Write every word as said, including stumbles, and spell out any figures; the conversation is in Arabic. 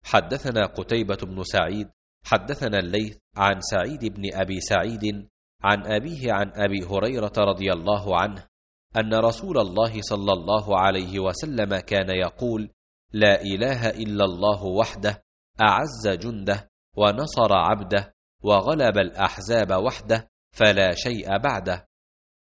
حدثنا قتيبة بن سعيد حدثنا الليث عن سعيد بن أبي سعيد عن أبيه عن أبي هريرة رضي الله عنه أن رسول الله صلى الله عليه وسلم كان يقول: لا إله إلا الله وحده، أعز جنده ونصر عبده وغلب الأحزاب وحده، فلا شيء بعده.